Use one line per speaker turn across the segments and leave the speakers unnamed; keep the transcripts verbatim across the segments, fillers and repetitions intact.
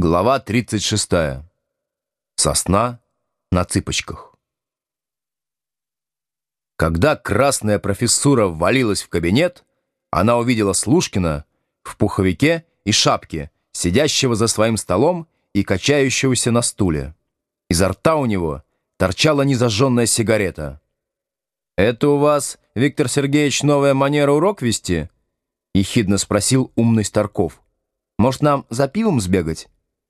Глава тридцать шестая. Сосна на цыпочках. Когда красная профессура ввалилась в кабинет, она увидела Слушкина в пуховике и шапке, сидящего за своим столом и качающегося на стуле. Изо рта у него торчала незажженная сигарета. «Это у вас, Виктор Сергеевич, новая манера урок вести?» — ехидно спросил умный Старков. «Может, нам за пивом сбегать?»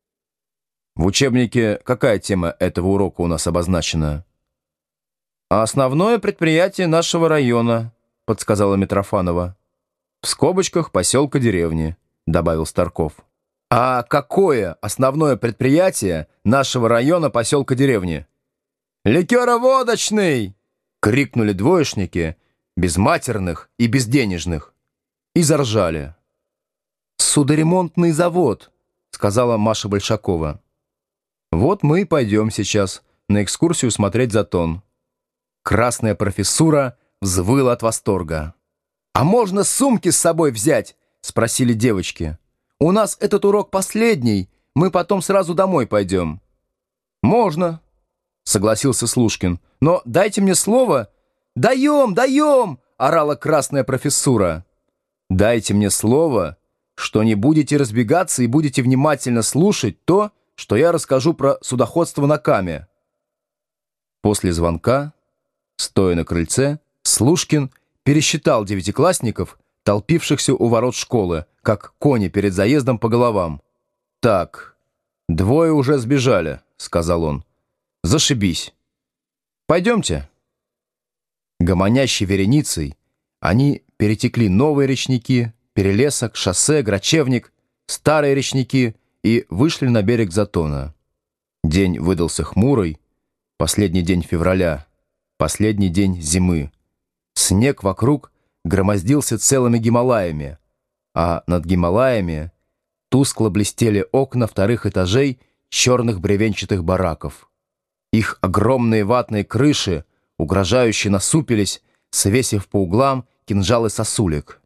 В учебнике какая тема этого урока у нас обозначена? «Основное предприятие нашего района», — подсказала Митрофанова. «В скобочках поселка деревни», — добавил Старков. «А какое основное предприятие нашего района поселка деревни?» «Ликероводочный!» — крикнули двоечники, безматерных и безденежных, и заржали. «Судоремонтный завод», — сказала Маша Большакова. «Вот мы и пойдем сейчас на экскурсию смотреть затон». Красная профессура взвыла от восторга. «А можно сумки с собой взять?» — спросили девочки. «У нас этот урок последний, мы потом сразу домой пойдем». «Можно», — согласился Слушкин. «Но дайте мне слово». «Даем, даем!» — орала красная профессура. «Дайте мне слово, что не будете разбегаться и будете внимательно слушать то, что я расскажу про судоходство на Каме». После звонка, стоя на крыльце, Слушкин пересчитал девятиклассников, толпившихся у ворот школы, как кони перед заездом по головам. «Так, двое уже сбежали», — сказал он. «Зашибись. Пойдемте». Гомонящей вереницей они перетекли новые речники, Перелесок, шоссе, Грачевник, старые речники и вышли на берег затона. День выдался хмурый, последний день февраля, последний день зимы. Снег вокруг громоздился целыми Гималаями, а над Гималаями тускло блестели окна вторых этажей черных бревенчатых бараков. Их огромные ватные крыши угрожающе насупились, свесив по углам кинжалы сосулек.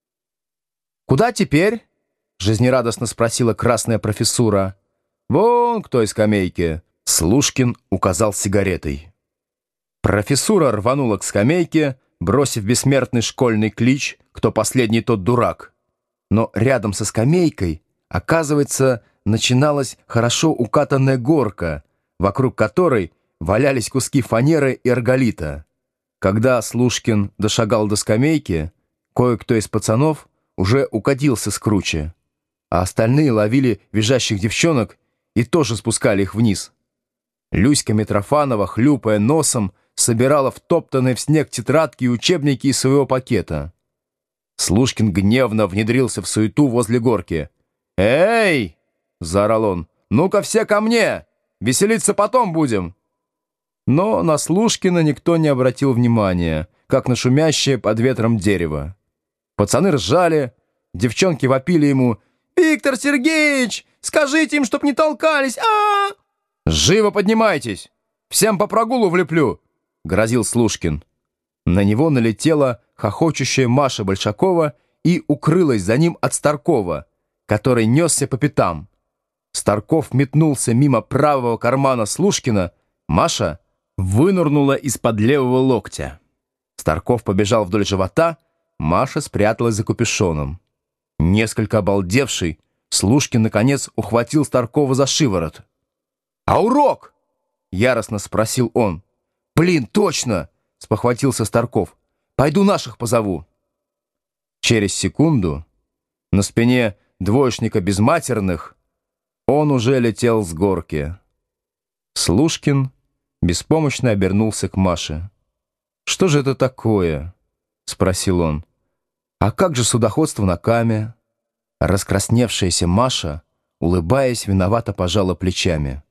«Куда теперь?» — жизнерадостно спросила красная профессура. «Вон к той скамейке», — Слушкин указал сигаретой. Профессура рванула к скамейке, бросив бессмертный школьный клич «Кто последний, тот дурак». Но рядом со скамейкой, оказывается, начиналась хорошо укатанная горка, вокруг которой валялись куски фанеры и арголита. Когда Слушкин дошагал до скамейки, кое-кто из пацанов уже укатился с круче, а остальные ловили визжащих девчонок и тоже спускали их вниз. Люська Митрофанова, хлюпая носом, собирала втоптанные в снег тетрадки и учебники из своего пакета. Слушкин гневно внедрился в суету возле горки. «Эй!» — заорал он. «Ну-ка все ко мне! Веселиться потом будем!» Но на Слушкина никто не обратил внимания, как на шумящее под ветром дерево. Пацаны ржали, девчонки вопили ему: «Виктор Сергеевич, скажите им, чтоб не толкались! а, -а, -а «Живо поднимайтесь! Всем по прогулу влеплю!» — грозил Слушкин. На него налетела хохочущая Маша Большакова и укрылась за ним от Старкова, который несся по пятам. Старков метнулся мимо правого кармана Слушкина, Маша вынырнула из-под левого локтя. Старков побежал вдоль живота, Маша спряталась за капюшоном. Несколько обалдевший, Слушкин, наконец, ухватил Старкова за шиворот. «А урок?» — яростно спросил он. «Блин, точно!» — спохватился Старков. «Пойду наших позову». Через секунду на спине двоечника безматерных он уже летел с горки. Слушкин беспомощно обернулся к Маше. «Что же это такое?» — спросил он. «А как же судоходство на Каме?» Раскрасневшаяся Маша, улыбаясь, виновато пожала плечами.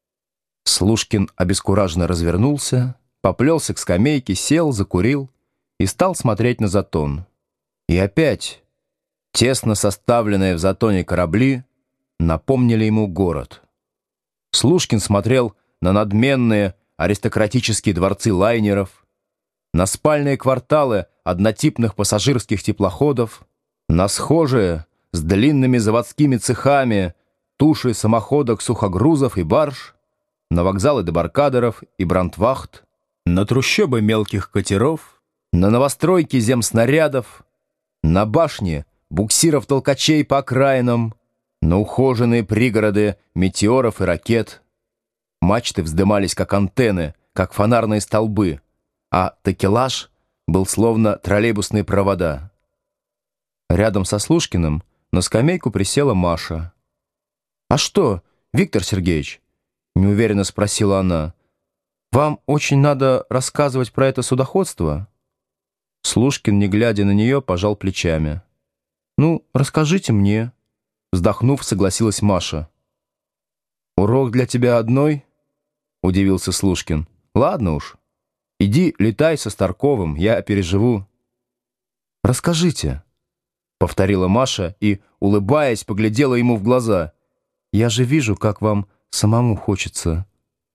Слушкин обескураженно развернулся, поплелся к скамейке, сел, закурил и стал смотреть на затон. И опять тесно составленные в затоне корабли напомнили ему город. Слушкин смотрел на надменные аристократические дворцы лайнеров, на спальные кварталы однотипных пассажирских теплоходов, на схожие с длинными заводскими цехами туши самоходок, сухогрузов и барж, на вокзалы дебаркадеров и брандвахт, на трущобы мелких катеров, на новостройки земснарядов, на башни буксиров-толкачей по окраинам, на ухоженные пригороды метеоров и ракет. Мачты вздымались, как антенны, как фонарные столбы, а такелаж был словно троллейбусные провода. Рядом со Слушкиным на скамейку присела Маша. «А что, Виктор Сергеевич?» — неуверенно спросила она. «Вам очень надо рассказывать про это судоходство?» Слушкин, не глядя на нее, пожал плечами. «Ну, расскажите мне», — вздохнув, согласилась Маша. «Урок для тебя одной?» — удивился Слушкин. «Ладно уж, иди летай со Старковым, я переживу». «Расскажите», — повторила Маша и, улыбаясь, поглядела ему в глаза. «Я же вижу, как вам самому хочется».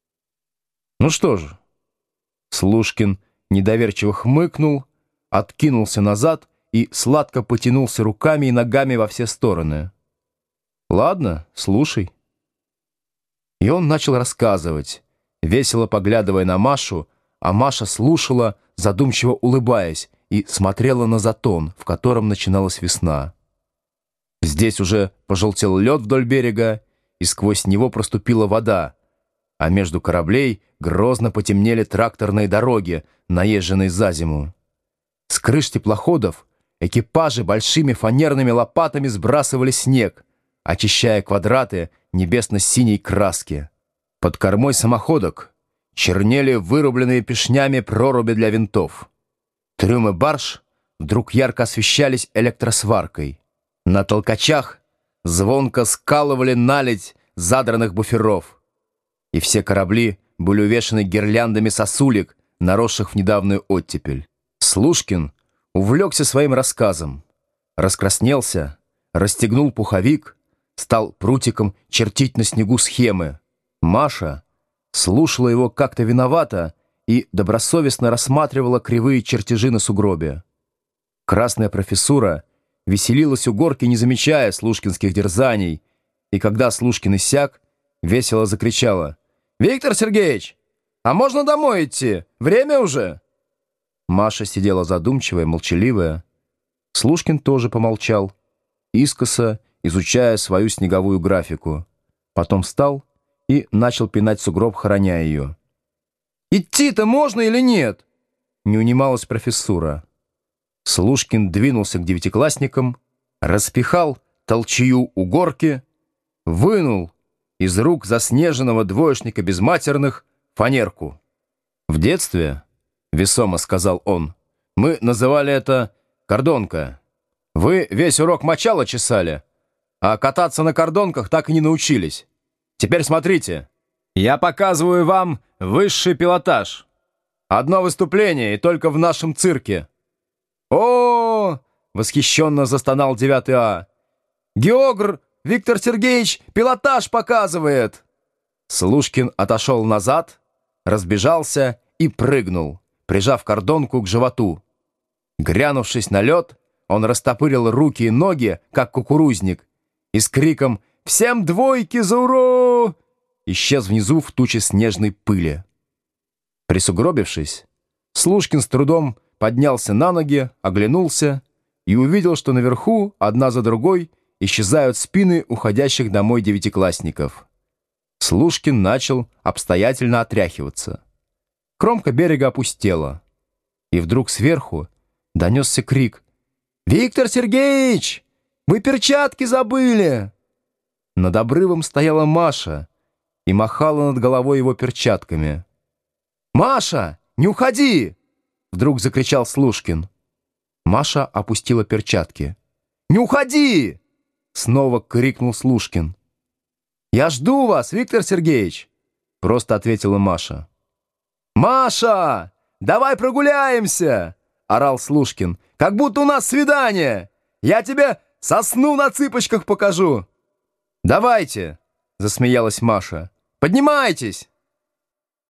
«Ну что же?» Слушкин недоверчиво хмыкнул, откинулся назад и сладко потянулся руками и ногами во все стороны. «Ладно, слушай». И он начал рассказывать, весело поглядывая на Машу, а Маша слушала, задумчиво улыбаясь, и смотрела на затон, в котором начиналась весна. Здесь уже пожелтел лед вдоль берега, и сквозь него проступила вода, а между кораблей грозно потемнели тракторные дороги, наезженные за зиму. С крыш теплоходов экипажи большими фанерными лопатами сбрасывали снег, очищая квадраты небесно-синей краски. Под кормой самоходок чернели вырубленные пешнями проруби для винтов. Трюмы барж вдруг ярко освещались электросваркой. На толкачах звонко скалывали наледь задранных буферов. И все корабли были увешаны гирляндами сосулек, наросших в недавнюю оттепель. Слушкин увлекся своим рассказом, раскраснелся, расстегнул пуховик, стал прутиком чертить на снегу схемы. Маша слушала его как-то виновато и добросовестно рассматривала кривые чертежи на сугробе. Красная профессура веселилась у горки, не замечая слушкинских дерзаний, и когда Слушкин иссяк, весело закричала: «Виктор Сергеевич, а можно домой идти? Время уже!» Маша сидела задумчивая, молчаливая. Слушкин тоже помолчал, искоса изучая свою снеговую графику. Потом встал и начал пинать сугроб, хороня ее. «Идти-то можно или нет?» — не унималась профессура. Слушкин двинулся к девятиклассникам, распихал толчью у горки, вынул из рук заснеженного двоечника безматерных фанерку. «В детстве, — весомо сказал он, — мы называли это кордонка. Вы весь урок мочало чесали, а кататься на кордонках так и не научились. Теперь смотрите, я показываю вам высший пилотаж. Одно выступление, и только в нашем цирке». «О-о-о!» — восхищенно застонал девятый А. «Геогр Виктор Сергеевич пилотаж показывает!» Слушкин отошел назад, разбежался и прыгнул, прижав кордонку к животу. Грянувшись на лед, он растопырил руки и ноги, как кукурузник, и с криком «Всем двойки за ура!» исчез внизу в туче снежной пыли. Присугробившись, Слушкин с трудом поднялся на ноги, оглянулся и увидел, что наверху, одна за другой, исчезают спины уходящих домой девятиклассников. Слушкин начал обстоятельно отряхиваться. Кромка берега опустела, и вдруг сверху донесся крик: «Виктор Сергеевич, вы перчатки забыли!» Над обрывом стояла Маша и махала над головой его перчатками. «Маша, не уходи!» — вдруг закричал Слушкин. Маша опустила перчатки. «Не уходи!» — снова крикнул Слушкин. «Я жду вас, Виктор Сергеевич!» — просто ответила Маша. «Маша, давай прогуляемся!» — орал Слушкин. «Как будто у нас свидание! Я тебе сосну на цыпочках покажу!» «Давайте!» — засмеялась Маша. «Поднимайтесь!»